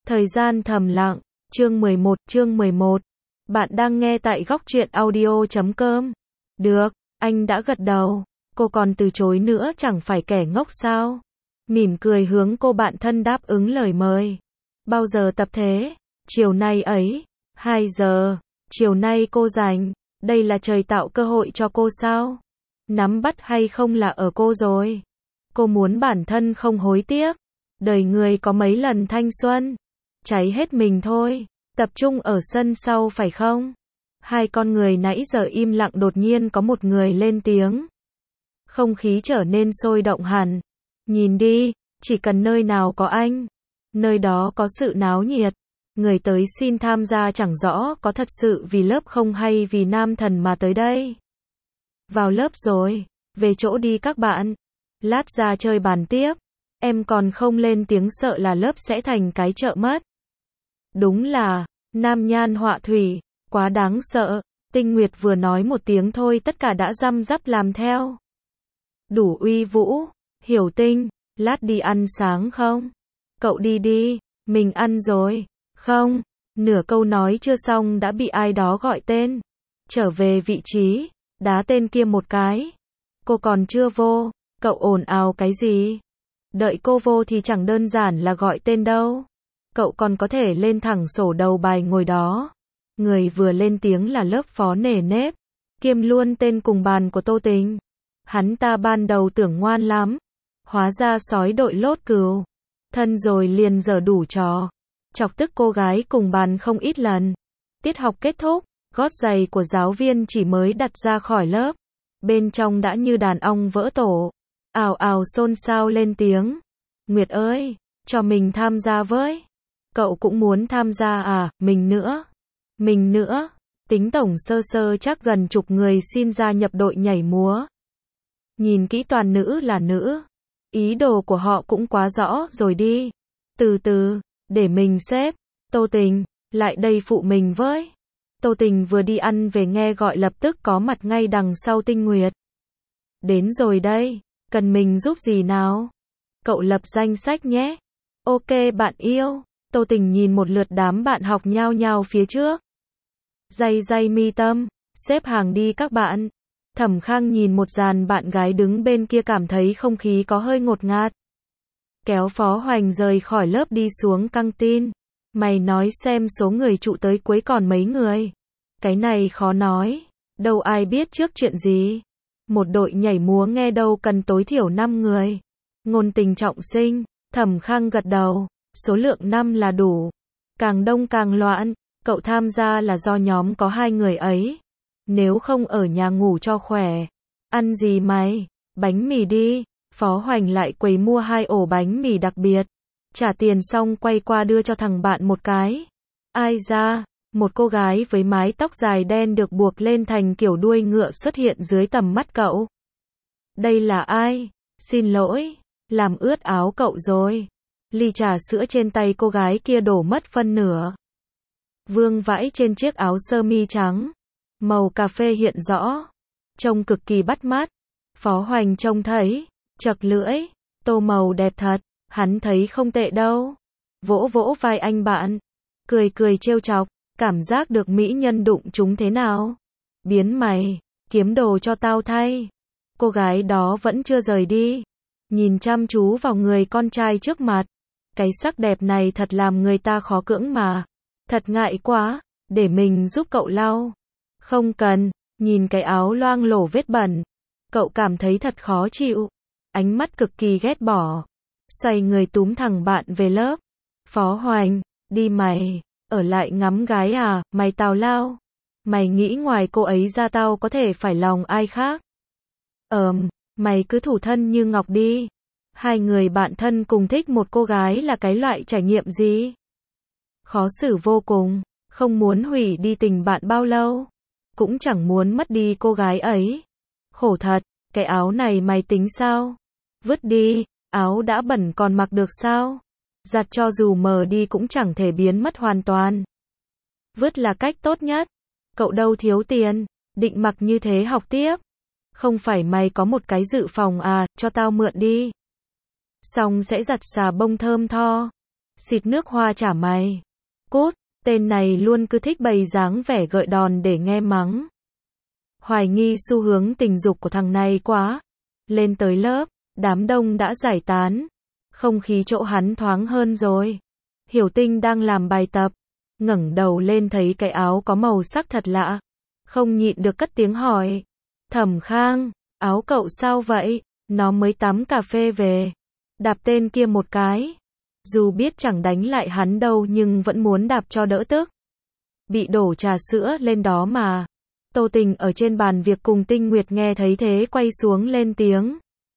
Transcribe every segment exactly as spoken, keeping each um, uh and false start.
Thời gian thầm lặng, chương mười một, chương mười một. Bạn đang nghe tại góc truyện audio chấm com. Được, anh đã gật đầu. Cô còn từ chối nữa, chẳng phải kẻ ngốc sao? Mỉm cười hướng cô bạn thân đáp ứng lời mời. Bao giờ tập thế? Chiều nay ấy. hai giờ. Chiều nay cô rảnh. Đây là trời tạo cơ hội cho cô sao? Nắm bắt hay không là ở cô rồi. Cô muốn bản thân không hối tiếc. Đời người có mấy lần thanh xuân. Cháy hết mình thôi. Tập trung ở sân sau phải không? Hai con người nãy giờ im lặng đột nhiên có một người lên tiếng. Không khí trở nên sôi động hẳn. Nhìn đi, chỉ cần nơi nào có anh, nơi đó có sự náo nhiệt. Người tới xin tham gia chẳng rõ có thật sự vì lớp không hay vì nam thần mà tới đây. Vào lớp rồi, về chỗ đi các bạn. Lát ra chơi bàn tiếp. Em còn không lên tiếng sợ là lớp sẽ thành cái chợ mất. Đúng là, nam nhan họa thủy, quá đáng sợ. Tinh Nguyệt vừa nói một tiếng thôi tất cả đã răm rắp làm theo. Đủ uy vũ. Hiểu Tinh, lát đi ăn sáng không? Cậu đi đi, mình ăn rồi. Không, nửa câu nói chưa xong đã bị ai đó gọi tên. Trở về vị trí, đá tên kia một cái. Cô còn chưa vô, cậu ồn ào cái gì? Đợi cô vô thì chẳng đơn giản là gọi tên đâu. Cậu còn có thể lên thẳng sổ đầu bài ngồi đó. Người vừa lên tiếng là lớp phó nề nếp, kiêm luôn tên cùng bàn của Tô Tình. Hắn ta ban đầu tưởng ngoan lắm, hóa ra sói đội lốt cừu. Thân rồi liền giở đủ trò, chọc tức cô gái cùng bàn không ít lần. Tiết học kết thúc, gót giày của giáo viên chỉ mới đặt ra khỏi lớp. Bên trong đã như đàn ong vỡ tổ. Ào ào xôn xao lên tiếng. Nguyệt ơi, cho mình tham gia với. Cậu cũng muốn tham gia à? Mình nữa. Mình nữa. Tính tổng sơ sơ chắc gần chục người xin gia nhập đội nhảy múa. Nhìn kỹ toàn nữ là nữ. Ý đồ của họ cũng quá rõ rồi đi. Từ từ, để mình xếp. Tô Tình, lại đây phụ mình với. Tô Tình vừa đi ăn về nghe gọi lập tức có mặt ngay đằng sau Tinh Nguyệt. Đến rồi đây, cần mình giúp gì nào? Cậu lập danh sách nhé. Ok bạn yêu. Tô Tình nhìn một lượt đám bạn học nhao nhao phía trước. Day day mi tâm, xếp hàng đi các bạn. Thẩm Khang nhìn một dàn bạn gái đứng bên kia cảm thấy không khí có hơi ngột ngạt. Kéo Phó Hoành rời khỏi lớp đi xuống căng tin. Mày nói xem số người trụ tới cuối còn mấy người. Cái này khó nói. Đâu ai biết trước chuyện gì. Một đội nhảy múa nghe đâu cần tối thiểu năm người. Ngôn Tình trọng sinh. Thẩm Khang gật đầu. Số lượng năm là đủ. Càng đông càng loạn. Cậu tham gia là do nhóm có hai người ấy. Nếu không ở nhà ngủ cho khỏe. Ăn gì mày? Bánh mì đi. Phó Hoành lại quầy mua hai ổ bánh mì đặc biệt. Trả tiền xong quay qua đưa cho thằng bạn một cái. Ai ra? Một cô gái với mái tóc dài đen được buộc lên thành kiểu đuôi ngựa xuất hiện dưới tầm mắt cậu. Đây là ai? Xin lỗi. Làm ướt áo cậu rồi. Ly trà sữa trên tay cô gái kia đổ mất phân nửa. Vương vãi trên chiếc áo sơ mi trắng. Màu cà phê hiện rõ. Trông cực kỳ bắt mắt. Phó Hoành trông thấy. Chật lưỡi. Tô màu đẹp thật. Hắn thấy không tệ đâu. Vỗ vỗ vai anh bạn. Cười cười trêu chọc. Cảm giác được mỹ nhân đụng chúng thế nào? Biến mày. Kiếm đồ cho tao thay. Cô gái đó vẫn chưa rời đi. Nhìn chăm chú vào người con trai trước mặt. Cái sắc đẹp này thật làm người ta khó cưỡng mà. Thật ngại quá. Để mình giúp cậu lau. Không cần. Nhìn cái áo loang lổ vết bẩn. Cậu cảm thấy thật khó chịu. Ánh mắt cực kỳ ghét bỏ. Xoay người túm thằng bạn về lớp. Phó Hoành, đi mày. Ở lại ngắm gái à? Mày tào lao. Mày nghĩ ngoài cô ấy ra tao có thể phải lòng ai khác? Ờm, mày cứ thủ thân như ngọc đi. Hai người bạn thân cùng thích một cô gái là cái loại trải nghiệm gì? Khó xử vô cùng. Không muốn hủy đi tình bạn bao lâu. Cũng chẳng muốn mất đi cô gái ấy. Khổ thật. Cái áo này mày tính sao? Vứt đi. Áo đã bẩn còn mặc được sao? Giặt cho dù mờ đi cũng chẳng thể biến mất hoàn toàn. Vứt là cách tốt nhất. Cậu đâu thiếu tiền. Định mặc như thế học tiếp. Không phải mày có một cái dự phòng à? Cho tao mượn đi. Xong sẽ giặt xà bông thơm tho. xịt nước hoa trả mày. Cút, tên này luôn cứ thích bày dáng vẻ gợi đòn để nghe mắng. Hoài nghi xu hướng tình dục của thằng này quá. Lên tới lớp, đám đông đã giải tán. Không khí chỗ hắn thoáng hơn rồi. Hiểu Tinh đang làm bài tập, ngẩng đầu lên thấy cái áo có màu sắc thật lạ. Không nhịn được cất tiếng hỏi. Thẩm Khang, áo cậu sao vậy? Nó mới tắm cà phê về. Đạp tên kia một cái. Dù biết chẳng đánh lại hắn đâu nhưng vẫn muốn đạp cho đỡ tức. Bị đổ trà sữa lên đó mà. Tô Tình ở trên bàn việc cùng Tinh Nguyệt nghe thấy thế quay xuống lên tiếng.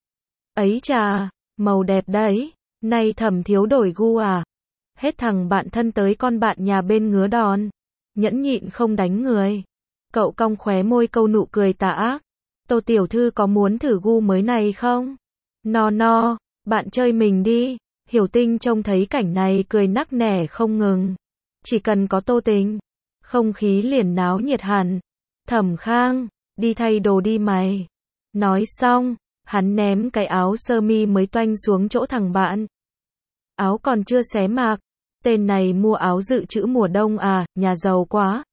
Ấy chà, màu đẹp đấy. Nay Thẩm thiếu đổi gu à? Hết thằng bạn thân tới con bạn nhà bên ngứa đòn. Nhẫn nhịn không đánh người. Cậu cong khóe môi câu nụ cười tà ác. Tô tiểu thư có muốn thử gu mới này không? No no, bạn chơi mình đi. Hiểu Tinh trông thấy cảnh này cười nắc nẻ không ngừng. Chỉ cần có Tô Tình, không khí liền náo nhiệt hẳn. Thẩm Khang, đi thay đồ đi mày. Nói xong, hắn ném cái áo sơ mi mới toanh xuống chỗ thằng bạn. Áo còn chưa xé mạc. Tên này mua áo dự trữ mùa đông à, nhà giàu quá.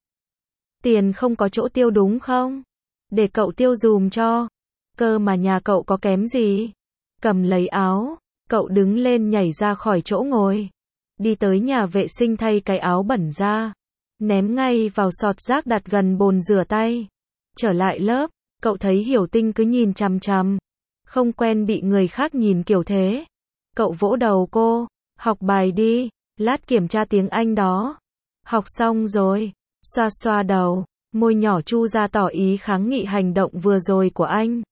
Tiền không có chỗ tiêu đúng không? Để cậu tiêu dùm cho. Cơ mà nhà cậu có kém gì? Cầm lấy áo, cậu đứng lên nhảy ra khỏi chỗ ngồi. Đi tới nhà vệ sinh thay cái áo bẩn ra. Ném ngay vào sọt rác đặt gần bồn rửa tay. Trở lại lớp, cậu thấy Hiểu Tinh cứ nhìn chằm chằm. Không quen bị người khác nhìn kiểu thế. Cậu vỗ đầu cô. Học bài đi, lát kiểm tra tiếng Anh đó. Học xong rồi. Xoa xoa đầu, môi nhỏ chu ra tỏ ý kháng nghị hành động vừa rồi của anh.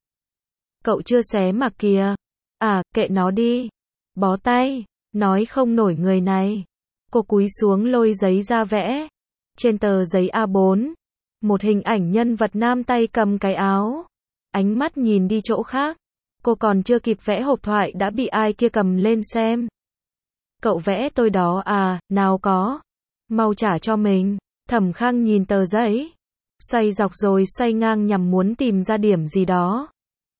Cậu chưa xé mặc kìa. À, kệ nó đi. Bó tay, nói không nổi người này. Cô cúi xuống lôi giấy ra vẽ. Trên tờ giấy A bốn, một hình ảnh nhân vật nam tay cầm cái áo. Ánh mắt nhìn đi chỗ khác. Cô còn chưa kịp vẽ hộp thoại đã bị ai kia cầm lên xem. Cậu vẽ tôi đó à, nào có. Mau trả cho mình. Thẩm Khang nhìn tờ giấy, xoay dọc rồi xoay ngang nhằm muốn tìm ra điểm gì đó.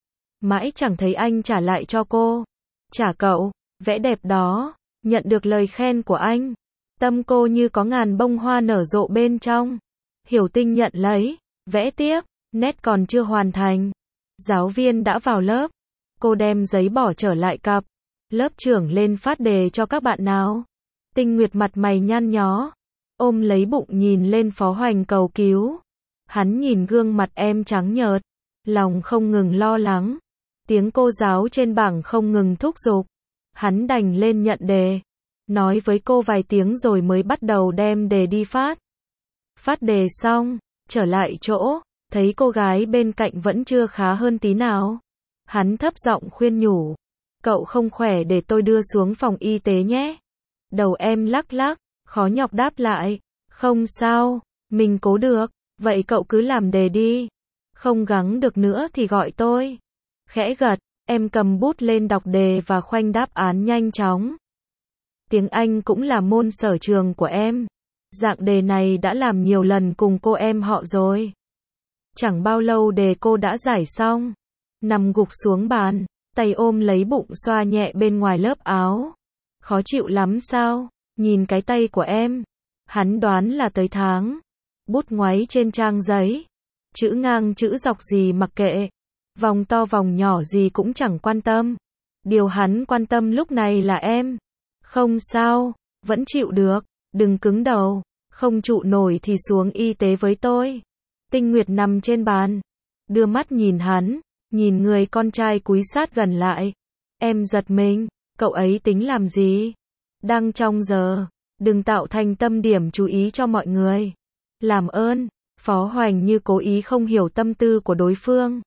Mãi chẳng thấy anh trả lại cho cô. Trả cậu, vẽ đẹp đó. Nhận được lời khen của anh. Tâm cô như có ngàn bông hoa nở rộ bên trong. Hiểu Tinh nhận lấy, vẽ tiếp, nét còn chưa hoàn thành. Giáo viên đã vào lớp. Cô đem giấy bỏ trở lại cặp. Lớp trưởng lên phát đề cho các bạn nào. Tinh Nguyệt mặt mày nhăn nhó. Ôm lấy bụng nhìn lên Phó Hoành cầu cứu. Hắn nhìn gương mặt em trắng nhợt. Lòng không ngừng lo lắng. Tiếng cô giáo trên bảng không ngừng thúc giục. Hắn đành lên nhận đề. Nói với cô vài tiếng rồi mới bắt đầu đem đề đi phát. Phát đề xong, trở lại chỗ, thấy cô gái bên cạnh vẫn chưa khá hơn tí nào. Hắn thấp giọng khuyên nhủ. Cậu không khỏe để tôi đưa xuống phòng y tế nhé. Đầu em lắc lắc, khó nhọc đáp lại. Không sao, mình cố được, vậy cậu cứ làm đề đi. Không gắng được nữa thì gọi tôi. Khẽ gật, em cầm bút lên đọc đề và khoanh đáp án nhanh chóng. Tiếng Anh cũng là môn sở trường của em. Dạng đề này đã làm nhiều lần cùng cô em họ rồi. Chẳng bao lâu đề cô đã giải xong. Nằm gục xuống bàn, tay ôm lấy bụng xoa nhẹ bên ngoài lớp áo. Khó chịu lắm sao? Nhìn cái tay của em. Hắn đoán là tới tháng. Bút ngoáy trên trang giấy. Chữ ngang chữ dọc gì mặc kệ. Vòng to vòng nhỏ gì cũng chẳng quan tâm. Điều hắn quan tâm lúc này là em. Không sao, vẫn chịu được. Đừng cứng đầu. Không trụ nổi thì xuống y tế với tôi. Tinh Nguyệt nằm trên bàn. Đưa mắt nhìn hắn. Nhìn người con trai cúi sát gần lại. Em giật mình. Cậu ấy tính làm gì? Đang trong giờ. Đừng tạo thành tâm điểm chú ý cho mọi người. Làm ơn. Phó Hoành như cố ý không hiểu tâm tư của đối phương.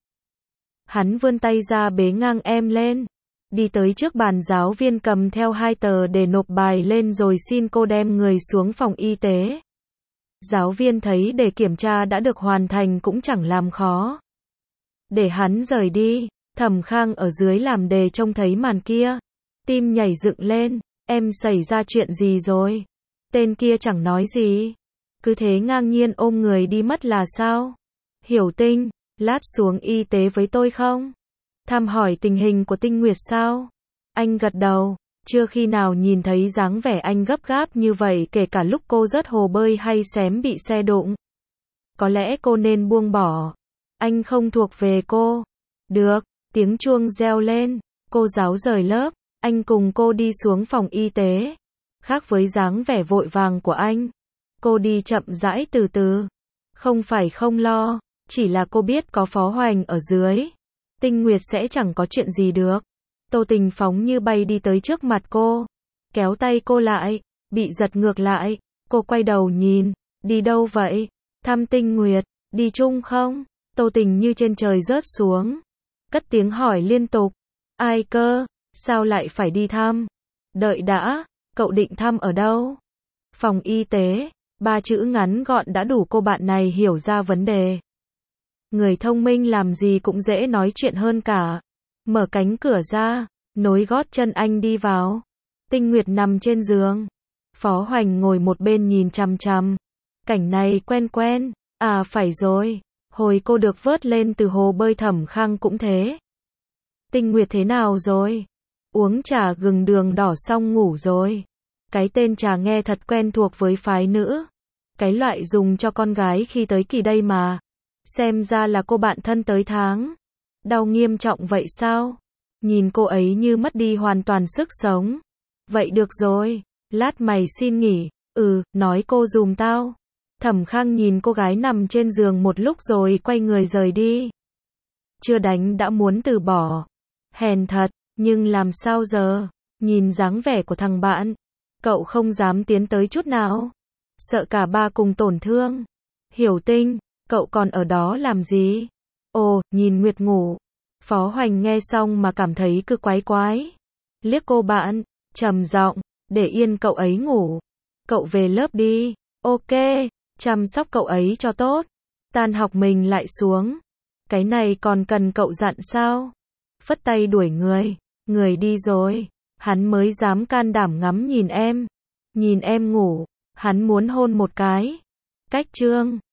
Hắn vươn tay ra bế ngang em lên. Đi tới trước bàn giáo viên cầm theo hai tờ để nộp bài lên rồi xin cô đem người xuống phòng y tế. Giáo viên thấy để kiểm tra đã được hoàn thành cũng chẳng làm khó. Để hắn rời đi. Thẩm Khang ở dưới làm đề trông thấy màn kia. Tim nhảy dựng lên. Em xảy ra chuyện gì rồi? Tên kia chẳng nói gì. Cứ thế ngang nhiên ôm người đi mất là sao? Hiểu Tinh, lát xuống y tế với tôi không? Thăm hỏi tình hình của Tinh Nguyệt sao? Anh gật đầu. Chưa khi nào nhìn thấy dáng vẻ anh gấp gáp như vậy kể cả lúc cô rớt hồ bơi hay xém bị xe đụng. Có lẽ cô nên buông bỏ. Anh không thuộc về cô. Được, tiếng chuông reo lên. Cô giáo rời lớp. Anh cùng cô đi xuống phòng y tế. Khác với dáng vẻ vội vàng của anh. Cô đi chậm rãi từ từ. Không phải không lo. Chỉ là cô biết có Phó Hoành ở dưới. Tinh Nguyệt sẽ chẳng có chuyện gì được. Tô Tình phóng như bay đi tới trước mặt cô. Kéo tay cô lại. Bị giật ngược lại. Cô quay đầu nhìn. Đi đâu vậy? Thăm Tinh Nguyệt. Đi chung không? Tô Tình như trên trời rớt xuống. Cất tiếng hỏi liên tục. Ai cơ? Sao lại phải đi thăm? Đợi đã. Cậu định thăm ở đâu? Phòng y tế. Ba chữ ngắn gọn đã đủ cô bạn này hiểu ra vấn đề. Người thông minh làm gì cũng dễ nói chuyện hơn cả. Mở cánh cửa ra. Nối gót chân anh đi vào. Tinh Nguyệt nằm trên giường. Phó Hoành ngồi một bên nhìn chằm chằm. Cảnh này quen quen. À phải rồi. Hồi cô được vớt lên từ hồ bơi Thẩm Khang cũng thế. Tinh Nguyệt thế nào rồi? Uống trà gừng đường đỏ xong ngủ rồi. Cái tên trà nghe thật quen thuộc với phái nữ. Cái loại dùng cho con gái khi tới kỳ đây mà. Xem ra là cô bạn thân tới tháng. Đau nghiêm trọng vậy sao? Nhìn cô ấy như mất đi hoàn toàn sức sống. Vậy được rồi. Lát mày xin nghỉ. Ừ, nói cô dùm tao. Thẩm Khang nhìn cô gái nằm trên giường một lúc rồi quay người rời đi. Chưa đánh đã muốn từ bỏ. Hèn thật, nhưng làm sao giờ? Nhìn dáng vẻ của thằng bạn. Cậu không dám tiến tới chút nào. Sợ cả ba cùng tổn thương. Hiểu Tinh, cậu còn ở đó làm gì? Ồ, nhìn Nguyệt ngủ. Phó Hoành nghe xong mà cảm thấy cứ quái quái. Liếc cô bạn, trầm giọng, để yên cậu ấy ngủ. Cậu về lớp đi. Ok, chăm sóc cậu ấy cho tốt. Tan học mình lại xuống. Cái này còn cần cậu dặn sao? Phất tay đuổi người. Người đi rồi. Hắn mới dám can đảm ngắm nhìn em. Nhìn em ngủ. Hắn muốn hôn một cái. Cách chương